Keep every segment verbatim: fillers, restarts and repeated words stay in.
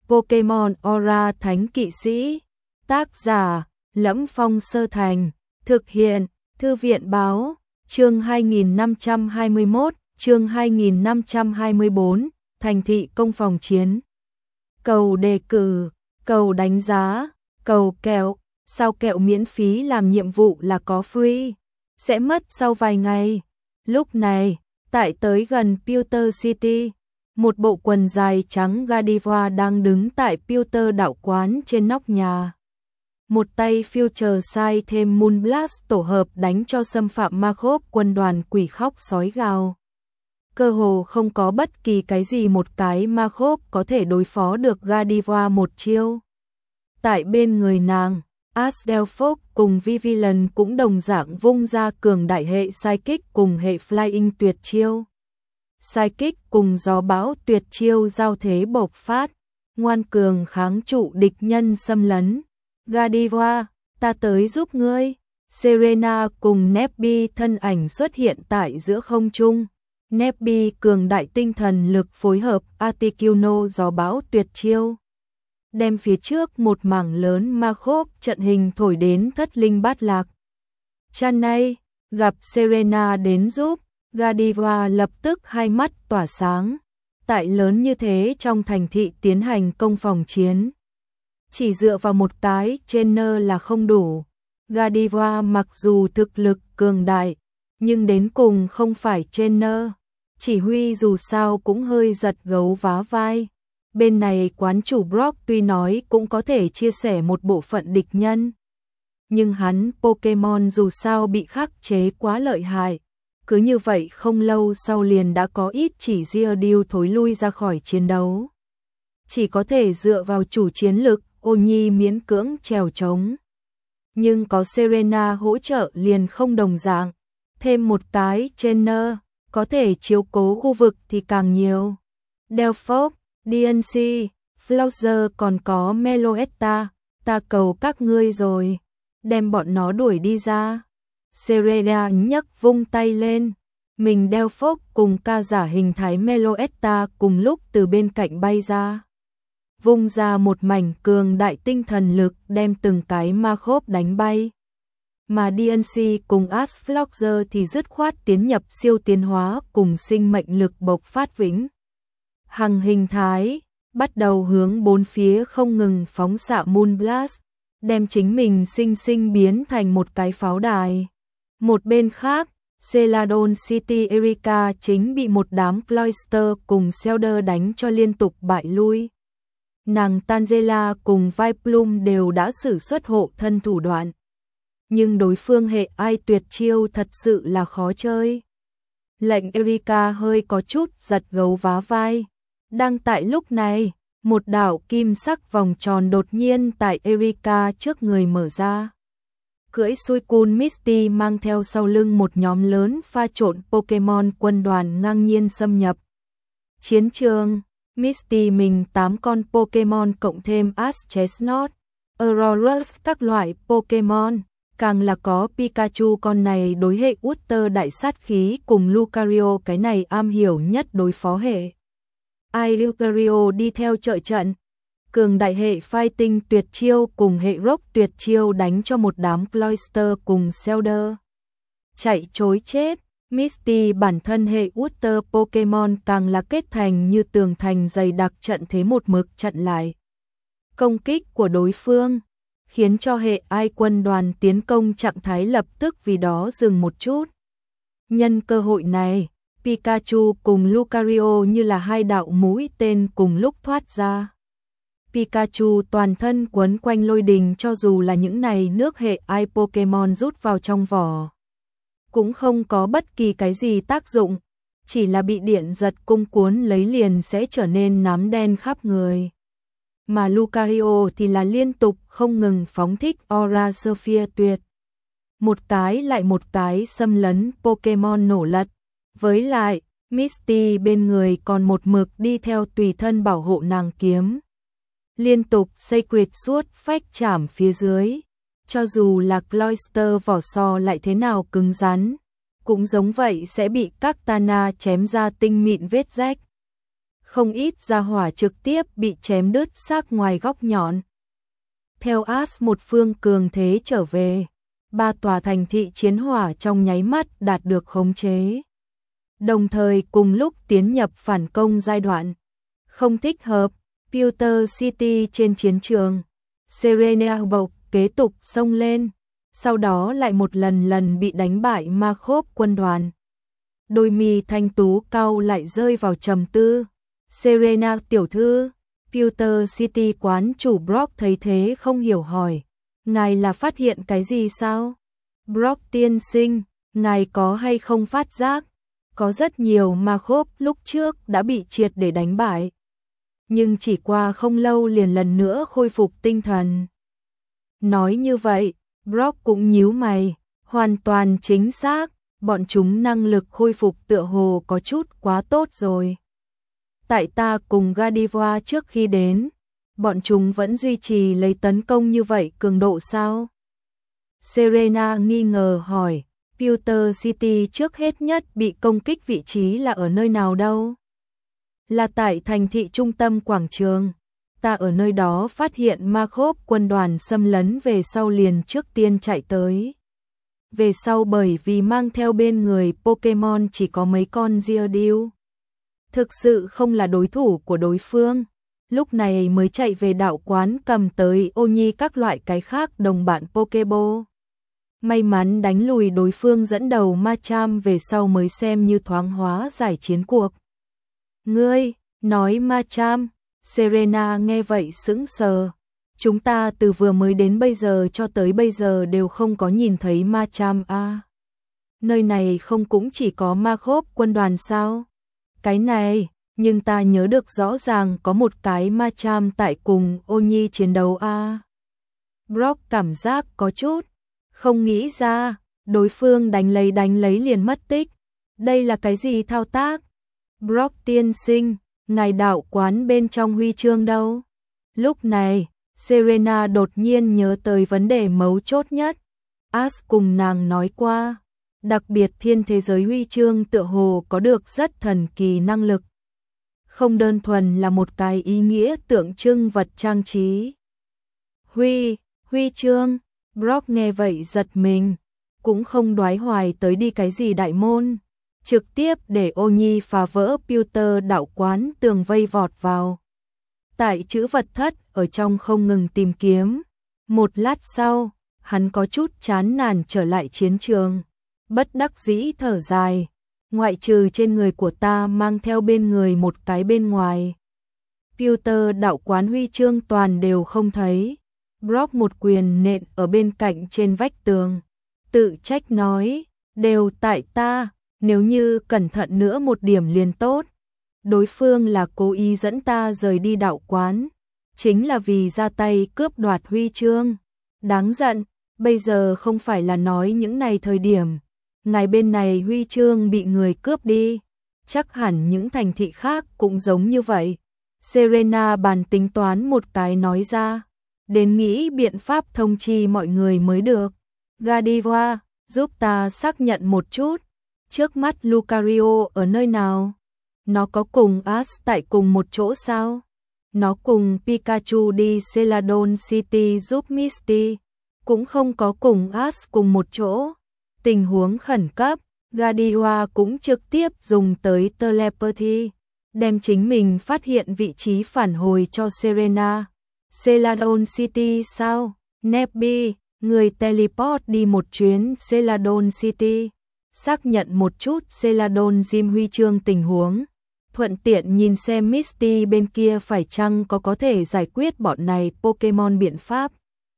Pokemon Aura Thánh Kỵ Sĩ. Tác giả: Lẫm Phong Sơ Thành. Thực hiện: Thư viện báo. Chương hai nghìn năm trăm hai mươi mốt, chương hai nghìn năm trăm hai mươi bốn, thành thị công phòng chiến. Cầu đề cử, cầu đánh giá, cầu kẹo, sao kẹo miễn phí làm nhiệm vụ là có free, sẽ mất sau vài ngày. Lúc này, tại tới gần Pewter City, một bộ quần dài trắng Godiva đang đứng tại Pewter đạo quán trên nóc nhà. Một tay Future Sight thêm Moonblast tổ hợp đánh cho xâm phạm ma khốp quân đoàn quỷ khóc sói gào. Cơ hồ không có bất kỳ cái gì một cái ma khốp có thể đối phó được Godiva một chiêu. Tại bên người nàng, Adelphos cùng Vivillon cũng đồng dạng vung ra cường đại hệ Psychic cùng hệ Flying tuyệt chiêu. Psychic cùng gió bão tuyệt chiêu giao thế bộc phát, ngoan cường kháng trụ địch nhân xâm lấn. Godiva, ta tới giúp ngươi. Serena cùng Nebby thân ảnh xuất hiện tại giữa không trung. Nebby cường đại tinh thần lực phối hợp Articuno gió bão tuyệt chiêu, đem phía trước một mảng lớn ma khốp trận hình thổi đến thất linh bát lạc. Chanay gặp Serena đến giúp, Godiva lập tức hai mắt tỏa sáng. Tại lớn như thế trong thành thị tiến hành công phòng chiến, chỉ dựa vào một cái trainer là không đủ. Godiva mặc dù thực lực cường đại, nhưng đến cùng không phải trainer. Chỉ huy dù sao cũng hơi giật gấu vá vai. Bên này quán chủ Brock tuy nói cũng có thể chia sẻ một bộ phận địch nhân, nhưng hắn Pokemon dù sao bị khắc chế quá lợi hại. Cứ như vậy không lâu sau liền đã có ít chỉ Geodude thối lui ra khỏi chiến đấu. Chỉ có thể dựa vào chủ chiến lực, Ô Nhi miễn cưỡng trèo trống. Nhưng có Serena hỗ trợ liền không đồng dạng. Thêm một cái trainer, có thể chiếu cố khu vực thì càng nhiều. Delphos, đê en xê, Flauser còn có Meloetta, ta cầu các ngươi rồi. Đem bọn nó đuổi đi ra. Serena nhấc vung tay lên. Mình Delphos cùng ca giả hình thái Meloetta cùng lúc từ bên cạnh bay ra. Vung ra một mảnh cường đại tinh thần lực đem từng cái ma khốp đánh bay. Mà đê en xê cùng Asphalger thì dứt khoát tiến nhập siêu tiến hóa cùng sinh mệnh lực bộc phát vĩnh hằng hình thái, bắt đầu hướng bốn phía không ngừng phóng xạ Moonblast, đem chính mình sinh sinh biến thành một cái pháo đài. Một bên khác, Celadon City Erika chính bị một đám Cloyster cùng Shellder đánh cho liên tục bại lui. Nàng Tangela cùng Vileplume đều đã sử xuất hộ thân thủ đoạn, nhưng đối phương hệ ai tuyệt chiêu thật sự là khó chơi. Lệnh Erika hơi có chút giật gấu vá vai. Đang tại lúc này, một đạo kim sắc vòng tròn đột nhiên tại Erika trước người mở ra. Cưỡi Suicune Misty mang theo sau lưng một nhóm lớn pha trộn Pokemon quân đoàn ngang nhiên xâm nhập chiến trường. Misty mình tám con Pokemon cộng thêm Ash Chestnut, Aurorus các loại Pokemon, càng là có Pikachu con này đối hệ Water đại sát khí cùng Lucario cái này am hiểu nhất đối phó hệ ai Lucario đi theo trợ trận. Cường đại hệ Fighting tuyệt chiêu cùng hệ Rock tuyệt chiêu đánh cho một đám Cloyster cùng Shellder chạy trối chết. Misty bản thân hệ Water Pokemon càng là kết thành như tường thành dày đặc trận thế một mực chặn lại công kích của đối phương, khiến cho hệ ai quân đoàn tiến công trạng thái lập tức vì đó dừng một chút. Nhân cơ hội này, Pikachu cùng Lucario như là hai đạo mũi tên cùng lúc thoát ra. Pikachu toàn thân quấn quanh lôi đình, cho dù là những này nước hệ ai Pokemon rút vào trong vỏ, cũng không có bất kỳ cái gì tác dụng, chỉ là bị điện giật cung cuốn lấy liền sẽ trở nên nám đen khắp người. Mà Lucario thì là liên tục không ngừng phóng thích Aura Sphere tuyệt. Một cái lại một cái xâm lấn Pokemon nổ lật. Với lại, Misty bên người còn một mực đi theo tùy thân bảo hộ nàng kiếm. Liên tục Sacred Sword phách chảm phía dưới. Cho dù là Cloyster vỏ sò lại thế nào cứng rắn, cũng giống vậy sẽ bị các Tana chém ra tinh mịn vết rách. Không ít gia hỏa trực tiếp bị chém đứt xác ngoài góc nhọn. Theo As một phương cường thế trở về, ba tòa thành thị chiến hỏa trong nháy mắt đạt được khống chế. Đồng thời cùng lúc tiến nhập phản công giai đoạn. Không thích hợp, Pewter City trên chiến trường. Serena Bộc kế tục xông lên, sau đó lại một lần lần bị đánh bại Markov quân đoàn. Đôi mi thanh tú cau lại rơi vào trầm tư. Serena tiểu thư, Pewter City quán chủ Brock thấy thế không hiểu hỏi, ngài là phát hiện cái gì sao? Brock tiên sinh, ngài có hay không phát giác? Có rất nhiều Markov lúc trước đã bị triệt để đánh bại, nhưng chỉ qua không lâu liền lần nữa khôi phục tinh thần. Nói như vậy, Brock cũng nhíu mày, hoàn toàn chính xác, bọn chúng năng lực khôi phục tựa hồ có chút quá tốt rồi. Tại ta cùng Godiva trước khi đến, bọn chúng vẫn duy trì lấy tấn công như vậy cường độ sao? Serena nghi ngờ hỏi, Pewter City trước hết nhất bị công kích vị trí là ở nơi nào đâu? Là tại thành thị trung tâm quảng trường. Ta ở nơi đó phát hiện Markov quân đoàn xâm lấn về sau liền trước tiên chạy tới. Về sau bởi vì mang theo bên người Pokemon chỉ có mấy con Geodude, thực sự không là đối thủ của đối phương. Lúc này mới chạy về đạo quán cầm tới ô nhi các loại cái khác đồng bạn Pokeball. May mắn đánh lùi đối phương dẫn đầu Machamp về sau mới xem như thoáng hóa giải chiến cuộc. Ngươi, nói Machamp, Serena nghe vậy sững sờ. Chúng ta từ vừa mới đến bây giờ cho tới bây giờ đều không có nhìn thấy Machamp a. Nơi này không cũng chỉ có Markov quân đoàn sao? Cái này, nhưng ta nhớ được rõ ràng có một cái Machamp tại cùng ô nhi chiến đấu a. Brock cảm giác có chút không nghĩ ra, đối phương đánh lấy đánh lấy liền mất tích. Đây là cái gì thao tác? Brock tiên sinh, ngài đạo quán bên trong huy chương đâu? Lúc này, Serena đột nhiên nhớ tới vấn đề mấu chốt nhất. As cùng nàng nói qua, đặc biệt thiên thế giới huy chương tựa hồ có được rất thần kỳ năng lực. Không đơn thuần là một cái ý nghĩa tượng trưng vật trang trí. Huy, huy chương, Brock nghe vậy giật mình, cũng không đoái hoài tới đi cái gì đại môn. Trực tiếp để ô nhi phá vỡ Pewter đạo quán tường vây vọt vào. Tại chữ vật thất ở trong không ngừng tìm kiếm. Một lát sau, hắn có chút chán nản trở lại chiến trường. Bất đắc dĩ thở dài. Ngoại trừ trên người của ta mang theo bên người một cái bên ngoài. Pewter đạo quán huy chương toàn đều không thấy. Brock một quyền nện ở bên cạnh trên vách tường. Tự trách nói, đều tại ta. Nếu như cẩn thận nữa một điểm liền tốt. Đối phương là cố ý dẫn ta rời đi đạo quán, chính là vì ra tay cướp đoạt huy chương. Đáng giận, bây giờ không phải là nói những này thời điểm. Ngài bên này huy chương bị người cướp đi, chắc hẳn những thành thị khác cũng giống như vậy. Serena bàn tính toán một cái nói ra, đến nghĩ biện pháp thông chi mọi người mới được. Godiva, giúp ta xác nhận một chút. Trước mắt Lucario ở nơi nào? Nó có cùng Ash tại cùng một chỗ sao? Nó cùng Pikachu đi Celadon City giúp Misty, cũng không có cùng Ash cùng một chỗ. Tình huống khẩn cấp, Godiva cũng trực tiếp dùng tới telepathy, đem chính mình phát hiện vị trí phản hồi cho Serena. Celadon City sao? Nebby, người teleport đi một chuyến Celadon City. Xác nhận một chút Celadon Gym huy chương tình huống, thuận tiện nhìn xem Misty bên kia phải chăng có có thể giải quyết bọn này Pokemon biện pháp.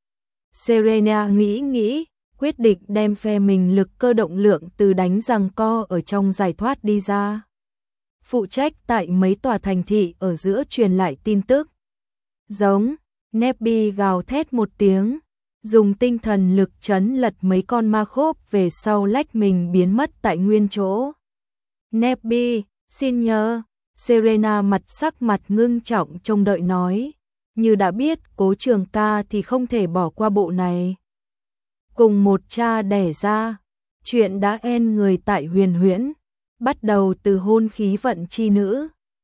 Serena nghĩ nghĩ, quyết định đem phe mình lực cơ động lượng từ đánh giằng co ở trong giải thoát đi ra. Phụ trách tại mấy tòa thành thị ở giữa truyền lại tin tức. Giống, Nebby gào thét một tiếng. Dùng tinh thần lực chấn lật mấy con ma khốp về sau lách mình biến mất tại nguyên chỗ. Nebby, xin nhờ, Serena mặt sắc mặt ngưng trọng trông đợi nói, như đã biết Cố Trường Ca thì không thể bỏ qua bộ này. Cùng một cha đẻ ra, chuyện đã en người tại huyền huyễn, bắt đầu từ hôn khí vận chi nữ,